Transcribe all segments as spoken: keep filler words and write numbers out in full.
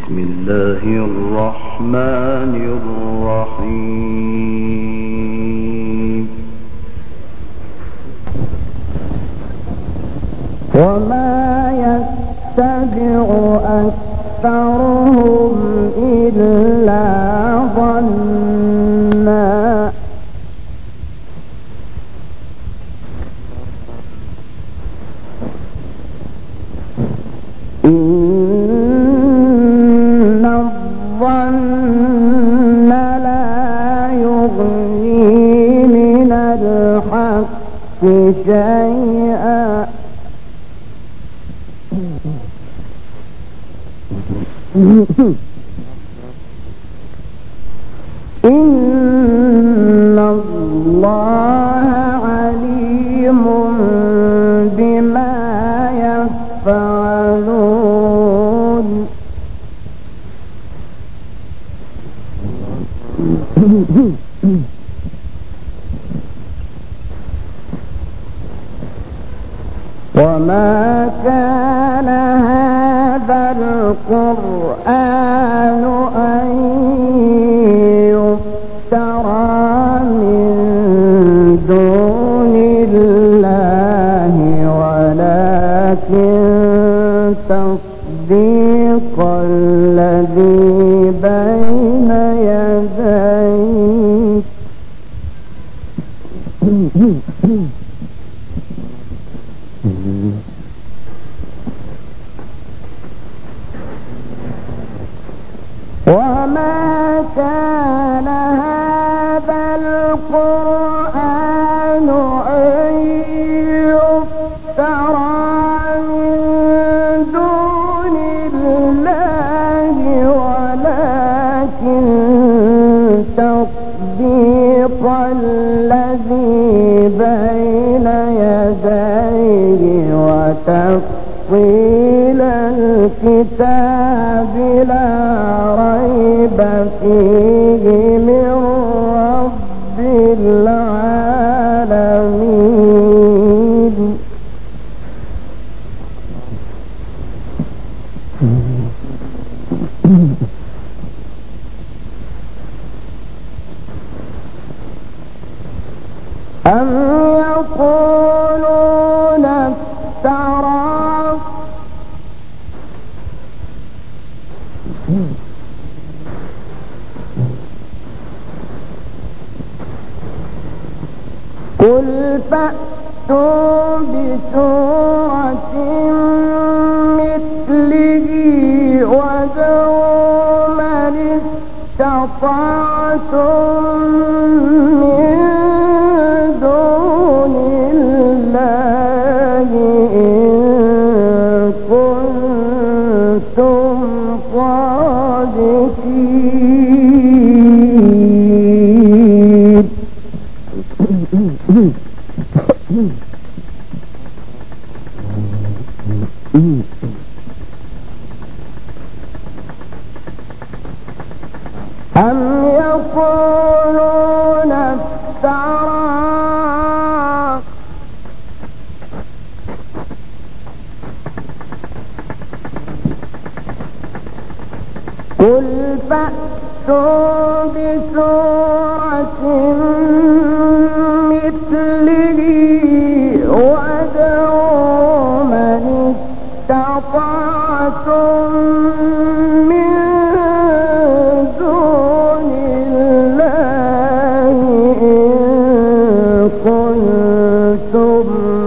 بسم الله الرحمن الرحيم وما يتبع أكثرهم إلا ظنا إن الظن لا يغني من الحق شيئا إن الله عليم بما يفعلون وما كان هذا القرآن أن يفترى من دون الله ولكن تصديق الذي بين يديه وما كان هذا القرآن أن يفترى من دون الله ولكن تصديق الذي بين يديه وتفصيل الكتاب لا ريب فيه من رب العالمين أم يقولون افتراه قل فأتوا بسورة مثله وادعوا من استطعتم من دون الله إن كنتم صادقين أم يقولون افتراه قل فأتوا بسورة مثله وادعوا من استطعتم من دون الله إن كنتم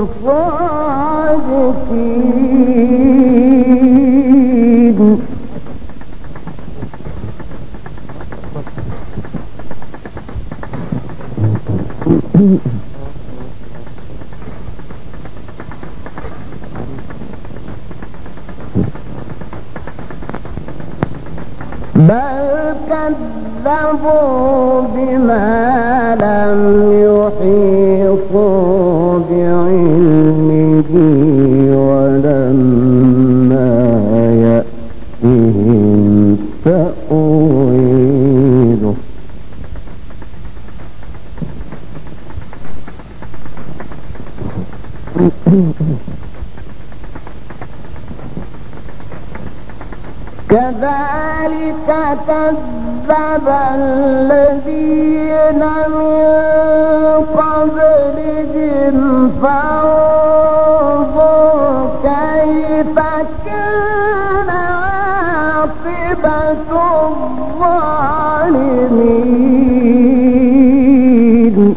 صادقين بل كذبوا بما لم يحيطوا بعلمه ولما يأتهم تأويله كذلك كذب الذين من قبلهم فانظر كيف كان عاقبة الظالمين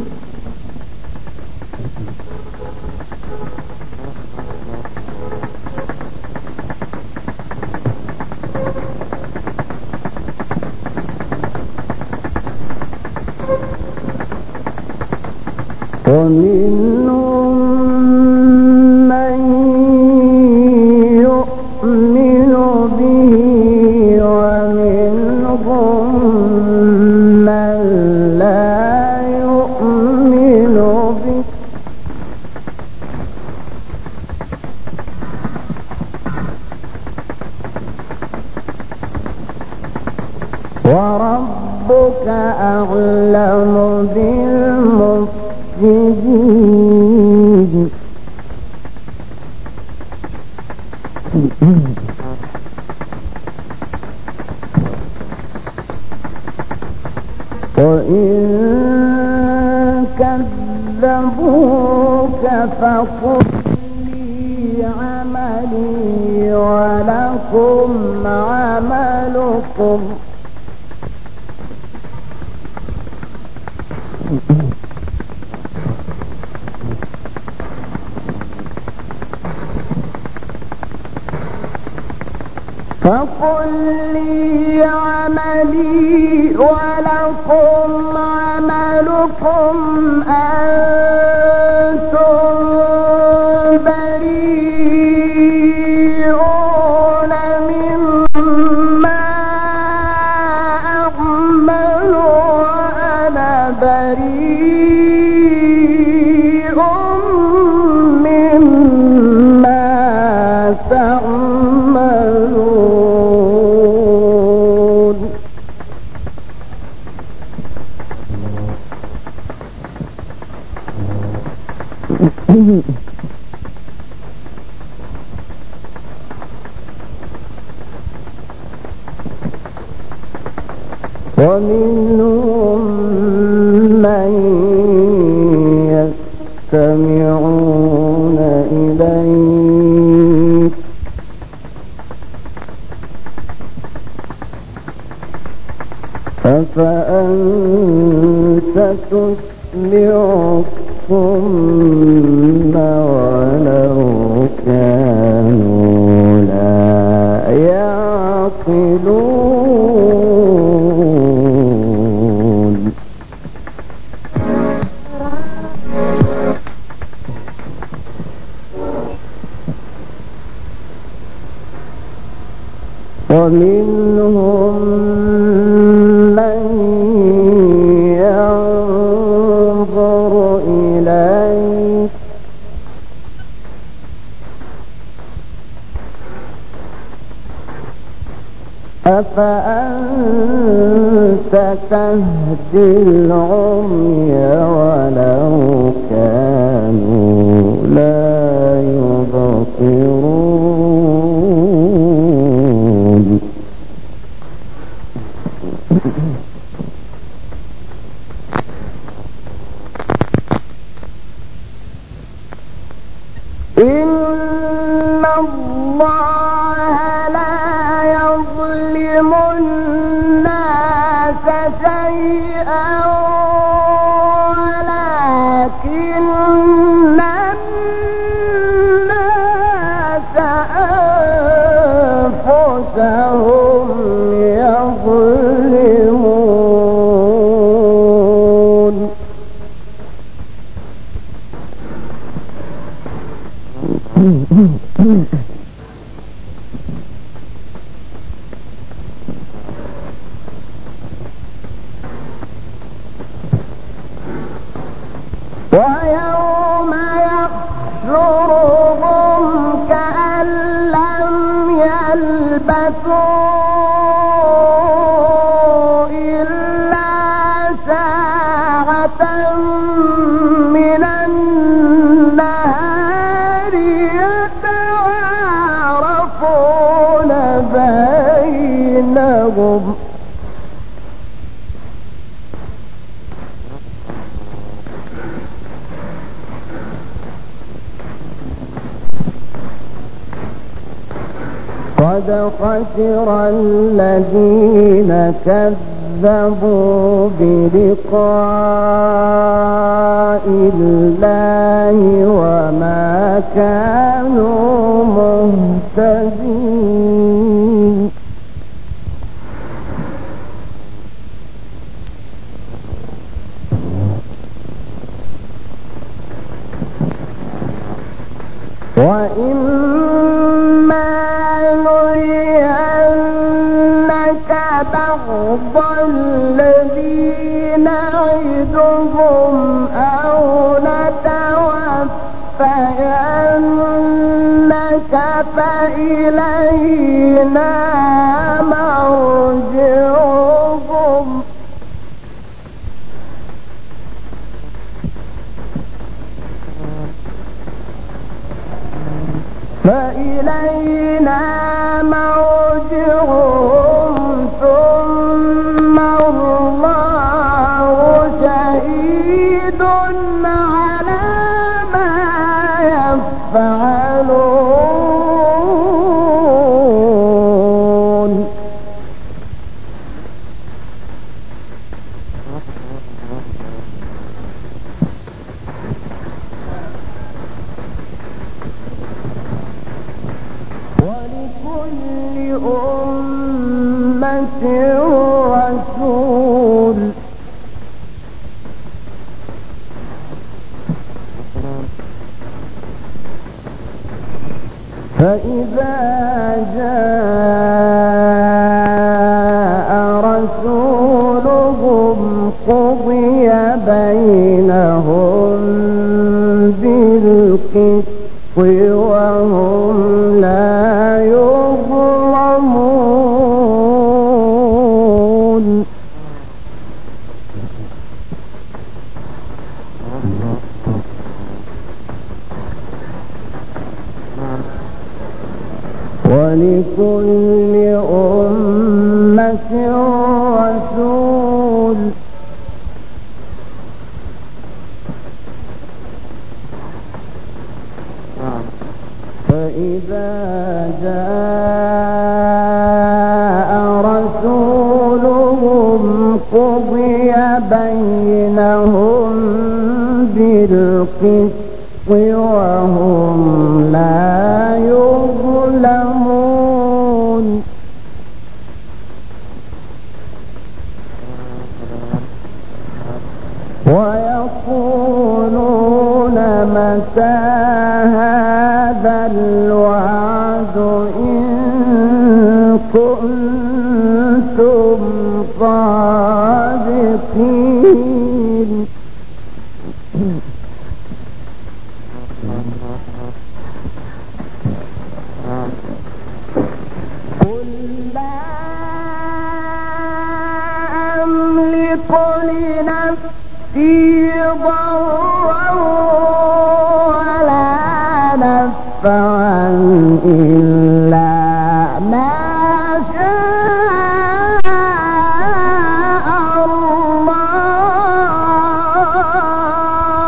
ومنهم من يؤمن به ومنهم من لا يؤمن به وربك أعلم بالمفسدين وإن كذبوك فقل لي عملي ولكم عملكم فقل لي عملي ولكم عملكم أنتم بريئون مما أعمل وأنا بريء مما تعملون ومنهم من يستمعون إليك أفأنت تسمع الصم ولو كانوا لا يعقلون ومنهم من ينظر إليك أفأنت تهدي العمي ولو كانوا لا يبصرون إن الله لا يظلم الناس شيئا ولكن الناس أنفسهم يظلمون ويوم يحشرهم كأن لم يلبثوا إلا ساعة من النهار يتعارفون بينهم أجلهم قد خسر الذين كذبوا بلقاء الله وما كانوا مهتدين وإما نرينك بعض الذي نعدهم أو نتوفينك فإلينا مرجعهم فإلينا مرجعهم ثم الله شهيد على ما يفعلون ولكل أمة رسول فإذا جاء رسولهم قضي بينهم بالقسط وهم لا يظلمون ولكل أمة رسول فإذا جاء رسولهم قضي بينهم بالقسط وهم لا يظلمون ويقولون متى هذا الوعد إن كنتم صادقين قل لا أملك لنفسي ضرا ولا نفعا إلا ما شاء الله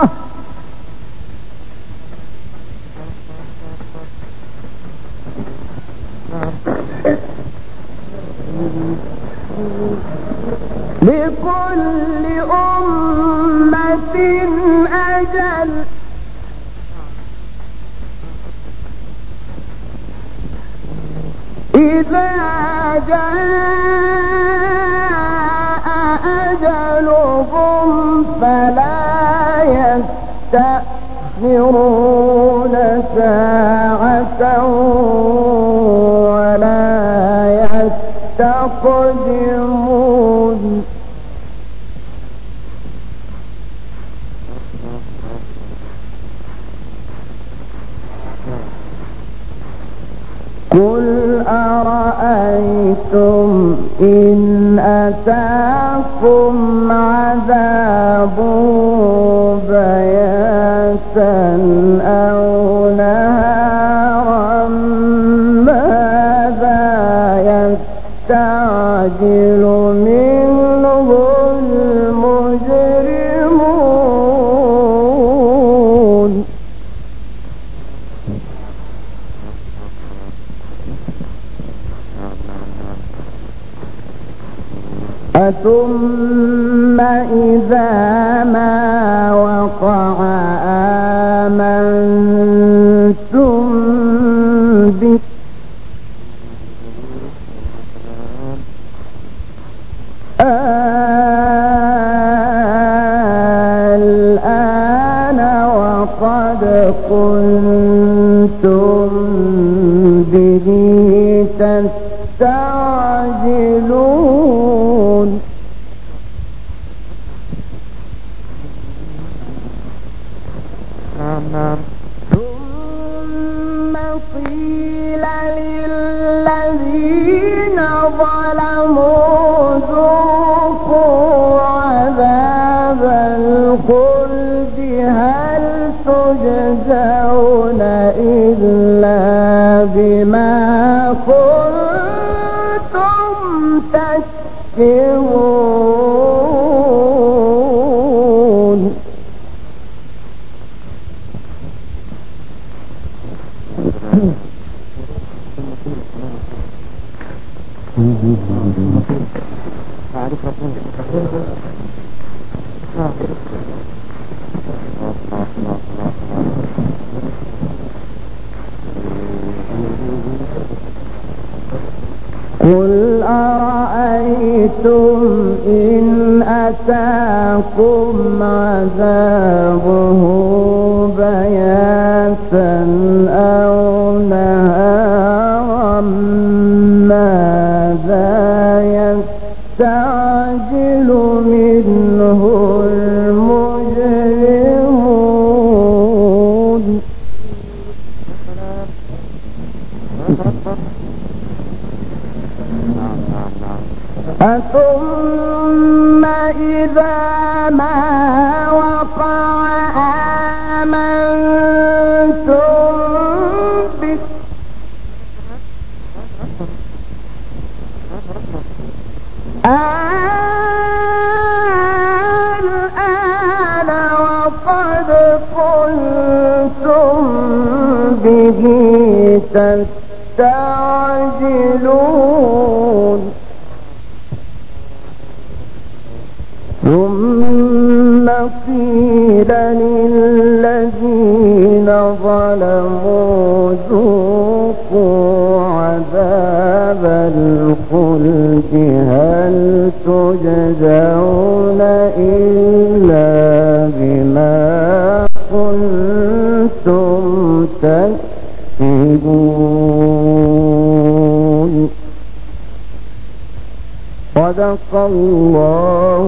لكل أمة أجل إذا جاء أجلهم فلا يستأخرون ساعة ولا يستقدمون قل أرأيتم إن أتاكم عذابه بياتا أو نهارا ماذا يستعجل يستعجل منه المجرمون ثم إذا ما وقع آمنتم به الآن وقد كنتم به تستعجلون ثم قيل للذين ظلموا ذوقوا عذاب الخلد هل تجزون إلا بما كنتم تكسبون قل أرأيتم إن أتاكم عذابه بياتا أو نهارا ماذا يستعجل منه المجرمون ثم إذا ما وقع آمنتم به الآن وقد كنتم به تستعجلون ثم قيل للذين ظلموا ذوقوا عذاب الخلد هل تجزون إلا بما كنتم تكسبون صدق الله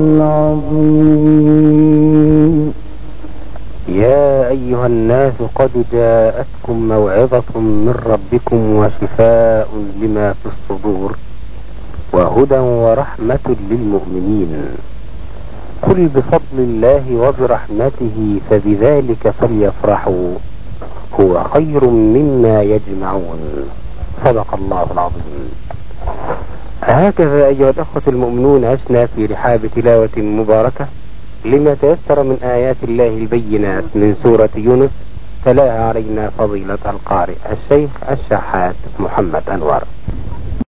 العظيم. يا أيها الناس قد جاءتكم موعظة من ربكم وشفاء لما في الصدور وهدى ورحمة للمؤمنين قل بفضل الله وبرحمته فبذلك فليفرحوا هو خير مما يجمعون صدق الله العظيم. هكذا أيها الأخوة المؤمنون عشنا في رحاب تلاوة مباركة لما تيسر من آيات الله البينات من سورة يونس تلاها علينا فضيلة القارئ الشيخ الشحات محمد أنور.